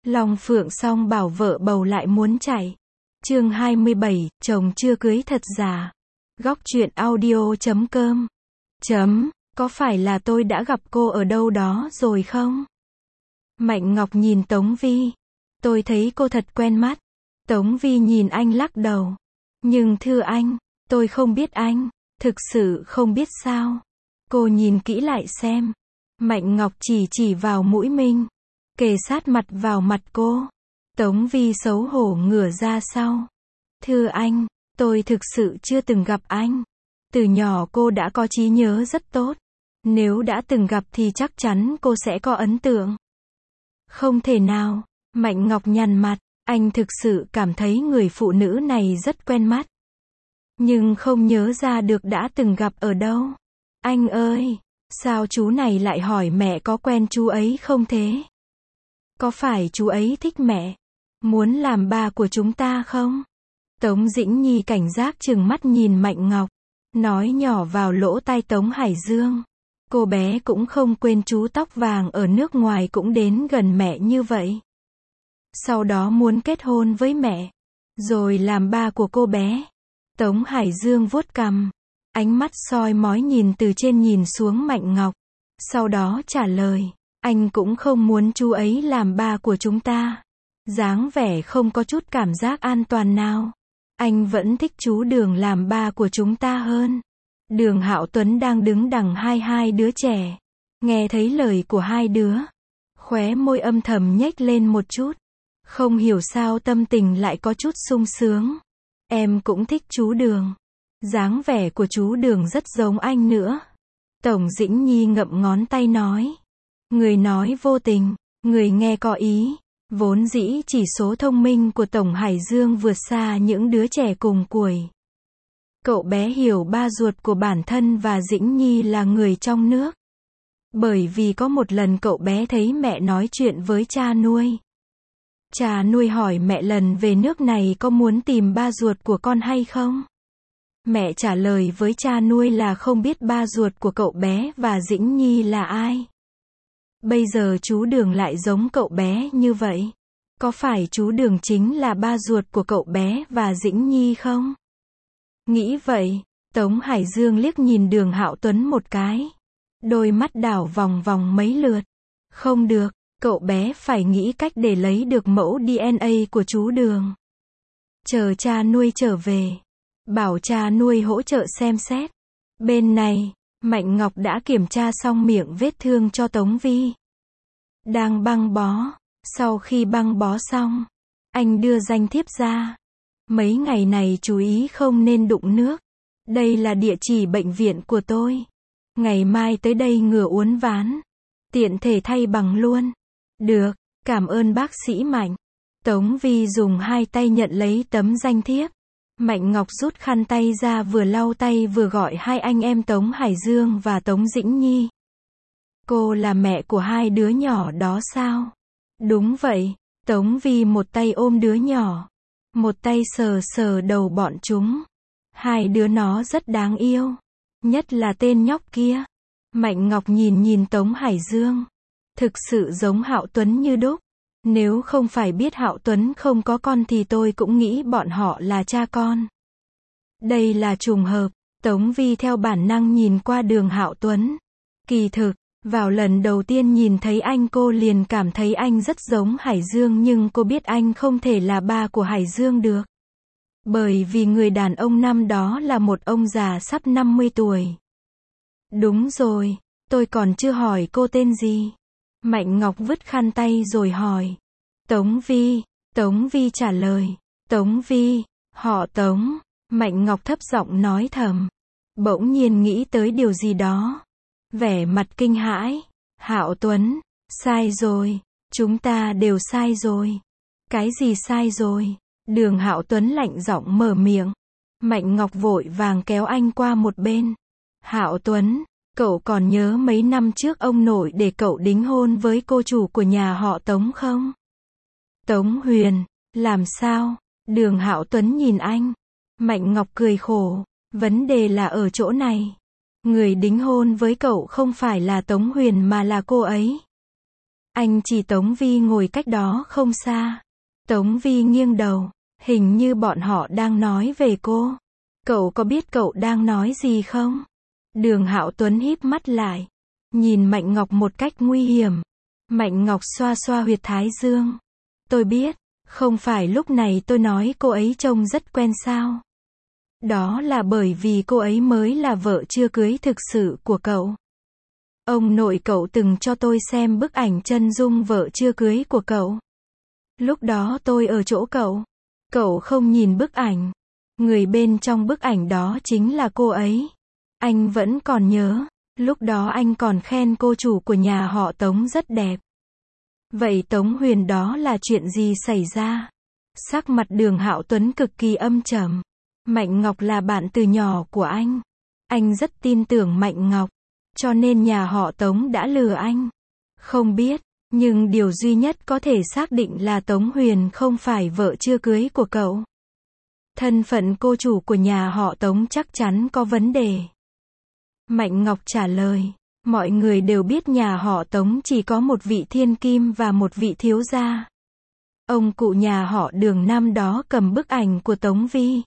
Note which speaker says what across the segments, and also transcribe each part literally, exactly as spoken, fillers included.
Speaker 1: Long Phượng song bảo vợ bầu lại muốn chạy. Chương hai mươi bảy, chồng chưa cưới thật giả. Góc truyện audio chấm com. Chấm, có phải là tôi đã gặp cô ở đâu đó rồi không? Mạnh Ngọc nhìn Tống Vi. Tôi thấy cô thật quen mắt. Tống Vi nhìn anh lắc đầu. Nhưng thưa anh, tôi không biết anh, thực sự không biết sao. Cô nhìn kỹ lại xem. Mạnh Ngọc chỉ chỉ vào mũi mình, kề sát mặt vào mặt cô. Tống Vi xấu hổ ngửa ra sau. Thưa anh, tôi thực sự chưa từng gặp anh. Từ nhỏ cô đã có trí nhớ rất tốt. Nếu đã từng gặp thì chắc chắn cô sẽ có ấn tượng. Không thể nào. Mạnh Ngọc nhăn mặt. Anh thực sự cảm thấy người phụ nữ này rất quen mắt. Nhưng không nhớ ra được đã từng gặp ở đâu. Anh ơi, sao chú này lại hỏi mẹ có quen chú ấy không thế? Có phải chú ấy thích mẹ? Muốn làm ba của chúng ta không? Tống Dĩnh Nhi cảnh giác trừng mắt nhìn Mạnh Ngọc. Nói nhỏ vào lỗ tai Tống Hải Dương. Cô bé cũng không quên chú tóc vàng ở nước ngoài cũng đến gần mẹ như vậy. Sau đó muốn kết hôn với mẹ. Rồi làm ba của cô bé. Tống Hải Dương vuốt cằm. Ánh mắt soi mói nhìn từ trên nhìn xuống Mạnh Ngọc. Sau đó trả lời. Anh cũng không muốn chú ấy làm ba của chúng ta. Dáng vẻ không có chút cảm giác an toàn nào. Anh vẫn thích chú Đường làm ba của chúng ta hơn. Đường Hạo Tuấn đang đứng đằng hai hai đứa trẻ. Nghe thấy lời của hai đứa. Khóe môi âm thầm nhếch lên một chút. Không hiểu sao tâm tình lại có chút sung sướng. Em cũng thích chú Đường. Dáng vẻ của chú Đường rất giống anh nữa. Tổng Dĩnh Nhi ngậm ngón tay nói. Người nói vô tình, người nghe có ý. Vốn dĩ chỉ số thông minh của Tổng Hải Dương vượt xa những đứa trẻ cùng tuổi. Cậu bé hiểu ba ruột của bản thân và Dĩnh Nhi là người trong nước. Bởi vì có một lần cậu bé thấy mẹ nói chuyện với cha nuôi. Cha nuôi hỏi mẹ lần về nước này có muốn tìm ba ruột của con hay không? Mẹ trả lời với cha nuôi là không biết ba ruột của cậu bé và Dĩnh Nhi là ai. Bây giờ chú Đường lại giống cậu bé như vậy. Có phải chú Đường chính là ba ruột của cậu bé và Dĩnh Nhi không? Nghĩ vậy, Tống Hải Dương liếc nhìn Đường Hạo Tuấn một cái. Đôi mắt đảo vòng vòng mấy lượt. Không được, cậu bé phải nghĩ cách để lấy được mẫu đê en a của chú Đường. Chờ cha nuôi trở về. Bảo cha nuôi hỗ trợ xem xét. Bên này, Mạnh Ngọc đã kiểm tra xong miệng vết thương cho Tống Vi. Đang băng bó. Sau khi băng bó xong, anh đưa danh thiếp ra. Mấy ngày này chú ý không nên đụng nước. Đây là địa chỉ bệnh viện của tôi. Ngày mai tới đây ngừa uốn ván. Tiện thể thay bằng luôn. Được, cảm ơn bác sĩ Mạnh. Tống Vi dùng hai tay nhận lấy tấm danh thiếp. Mạnh Ngọc rút khăn tay ra vừa lau tay vừa gọi hai anh em Tống Hải Dương và Tống Dĩnh Nhi. Cô là mẹ của hai đứa nhỏ đó sao? Đúng vậy, Tống Vi một tay ôm đứa nhỏ. Một tay sờ sờ đầu bọn chúng. Hai đứa nó rất đáng yêu. Nhất là tên nhóc kia. Mạnh Ngọc nhìn nhìn Tống Hải Dương. Thực sự giống Hạo Tuấn như đúc. Nếu không phải biết Hạo Tuấn không có con thì tôi cũng nghĩ bọn họ là cha con. Đây là trùng hợp. Tống Vi theo bản năng nhìn qua Đường Hạo Tuấn. Kỳ thực, vào lần đầu tiên nhìn thấy anh cô liền cảm thấy anh rất giống Hải Dương nhưng cô biết anh không thể là ba của Hải Dương được. Bởi vì người đàn ông năm đó là một ông già sắp năm mươi tuổi. Đúng rồi, tôi còn chưa hỏi cô tên gì. Mạnh Ngọc vứt khăn tay rồi hỏi. Tống Vi, Tống Vi trả lời. Tống Vi, họ Tống. Mạnh Ngọc thấp giọng nói thầm. Bỗng nhiên nghĩ tới điều gì đó. Vẻ mặt kinh hãi. Hạo Tuấn, sai rồi. Chúng ta đều sai rồi. Cái gì sai rồi? Đường Hạo Tuấn lạnh giọng mở miệng. Mạnh Ngọc vội vàng kéo anh qua một bên. Hạo Tuấn, cậu còn nhớ mấy năm trước ông nội để cậu đính hôn với cô chủ của nhà họ Tống không? Tống Huyền, làm sao? Đường Hạo Tuấn nhìn anh. Mạnh Ngọc cười khổ. Vấn đề là ở chỗ này. Người đính hôn với cậu không phải là Tống Huyền mà là cô ấy. Anh chỉ Tống Vi ngồi cách đó không xa. Tống Vi nghiêng đầu, hình như bọn họ đang nói về cô. Cậu có biết cậu đang nói gì không? Đường Hạo Tuấn híp mắt lại, nhìn Mạnh Ngọc một cách nguy hiểm. Mạnh Ngọc xoa xoa huyệt thái dương. Tôi biết, không phải lúc này tôi nói cô ấy trông rất quen sao? Đó là bởi vì cô ấy mới là vợ chưa cưới thực sự của cậu. Ông nội cậu từng cho tôi xem bức ảnh chân dung vợ chưa cưới của cậu. Lúc đó tôi ở chỗ cậu. Cậu không nhìn bức ảnh. Người bên trong bức ảnh đó chính là cô ấy. Anh vẫn còn nhớ, lúc đó anh còn khen cô chủ của nhà họ Tống rất đẹp. Vậy Tống Huyền đó là chuyện gì xảy ra? Sắc mặt Đường Hạo Tuấn cực kỳ âm trầm. Mạnh Ngọc là bạn từ nhỏ của anh. Anh rất tin tưởng Mạnh Ngọc, cho nên nhà họ Tống đã lừa anh. Không biết, nhưng điều duy nhất có thể xác định là Tống Huyền không phải vợ chưa cưới của cậu. Thân phận cô chủ của nhà họ Tống chắc chắn có vấn đề. Mạnh Ngọc trả lời, mọi người đều biết nhà họ Tống chỉ có một vị thiên kim và một vị thiếu gia. Ông cụ nhà họ Đường năm đó cầm bức ảnh của Tống Vi.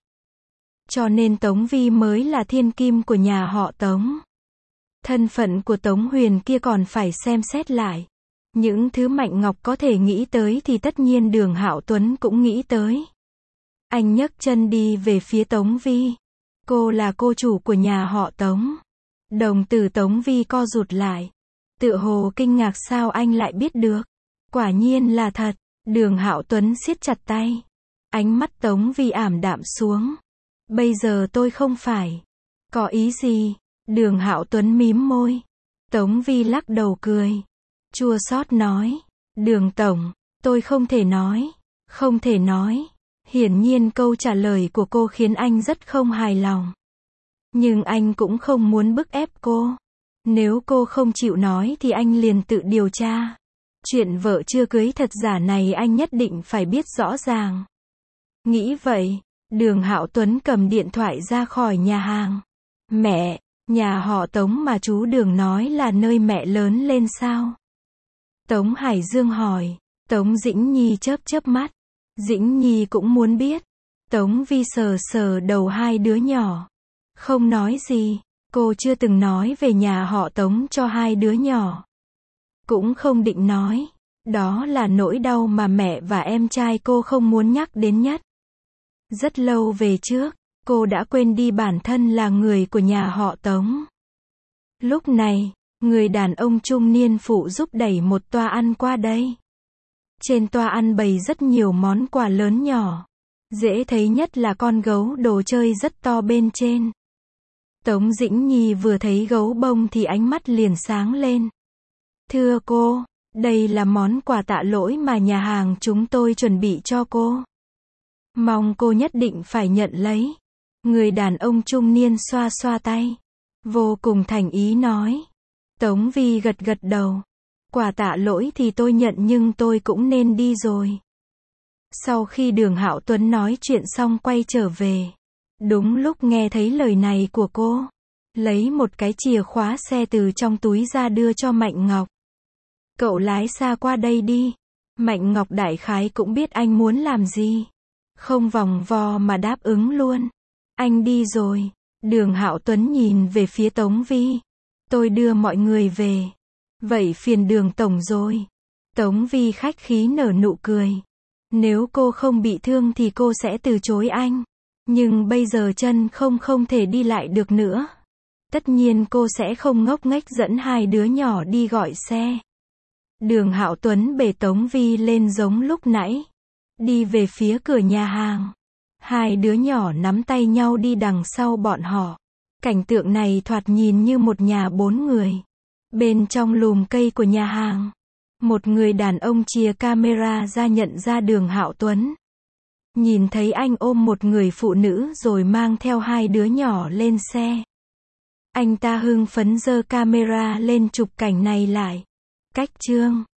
Speaker 1: Cho nên Tống Vi mới là thiên kim của nhà họ Tống. Thân phận của Tống Huyền kia còn phải xem xét lại. Những thứ Mạnh Ngọc có thể nghĩ tới thì tất nhiên Đường Hạo Tuấn cũng nghĩ tới. Anh nhấc chân đi về phía Tống Vi. Cô là cô chủ của nhà họ Tống. Đồng tử Tống Vi co rụt lại. Tựa hồ kinh ngạc sao anh lại biết được. Quả nhiên là thật. Đường Hạo Tuấn siết chặt tay. Ánh mắt Tống Vi ảm đạm xuống. Bây giờ tôi không phải. Có ý gì? Đường Hạo Tuấn mím môi. Tống Vi lắc đầu cười. Chua xót nói. Đường tổng, tôi không thể nói. Không thể nói. Hiển nhiên câu trả lời của cô khiến anh rất không hài lòng. Nhưng anh cũng không muốn bức ép cô. Nếu cô không chịu nói thì anh liền tự điều tra. Chuyện vợ chưa cưới thật giả này anh nhất định phải biết rõ ràng. Nghĩ vậy, Đường Hạo Tuấn cầm điện thoại ra khỏi nhà hàng. Mẹ, nhà họ Tống mà chú Đường nói là nơi mẹ lớn lên sao? Tống Hải Dương hỏi. Tống Dĩnh Nhi chớp chớp mắt. Dĩnh Nhi cũng muốn biết. Tống Vi sờ sờ đầu hai đứa nhỏ. Không nói gì, cô chưa từng nói về nhà họ Tống cho hai đứa nhỏ. Cũng không định nói. Đó là nỗi đau mà mẹ và em trai cô không muốn nhắc đến nhất. Rất lâu về trước, cô đã quên đi bản thân là người của nhà họ Tống. Lúc này, người đàn ông trung niên phụ giúp đẩy một toa ăn qua đây. Trên toa ăn bày rất nhiều món quà lớn nhỏ. Dễ thấy nhất là con gấu đồ chơi rất to bên trên. Tống Dĩnh Nhi vừa thấy gấu bông thì ánh mắt liền sáng lên. Thưa cô, đây là món quà tạ lỗi mà nhà hàng chúng tôi chuẩn bị cho cô. Mong cô nhất định phải nhận lấy. Người đàn ông trung niên xoa xoa tay. Vô cùng thành ý nói. Tống Vi gật gật đầu. Quà tạ lỗi thì tôi nhận nhưng tôi cũng nên đi rồi. Sau khi Đường Hạo Tuấn nói chuyện xong quay trở về. Đúng lúc nghe thấy lời này của cô. Lấy một cái chìa khóa xe từ trong túi ra đưa cho Mạnh Ngọc. Cậu lái xa qua đây đi. Mạnh Ngọc đại khái cũng biết anh muốn làm gì. Không vòng vo mà đáp ứng luôn. Anh đi rồi. Đường Hạo Tuấn nhìn về phía Tống Vi. Tôi đưa mọi người về. Vậy phiền Đường tổng rồi. Tống Vi khách khí nở nụ cười. Nếu cô không bị thương thì cô sẽ từ chối anh. Nhưng bây giờ chân không không thể đi lại được nữa. Tất nhiên cô sẽ không ngốc nghếch dẫn hai đứa nhỏ đi gọi xe. Đường Hạo Tuấn bế Tống Vi lên giống lúc nãy. Đi về phía cửa nhà hàng. Hai đứa nhỏ nắm tay nhau đi đằng sau bọn họ. Cảnh tượng này thoạt nhìn như một nhà bốn người. Bên trong lùm cây của nhà hàng, một người đàn ông chìa camera ra nhận ra Đường Hạo Tuấn. Nhìn thấy anh ôm một người phụ nữ rồi mang theo hai đứa nhỏ lên xe. Anh ta hưng phấn giơ camera lên chụp cảnh này lại. Cách chương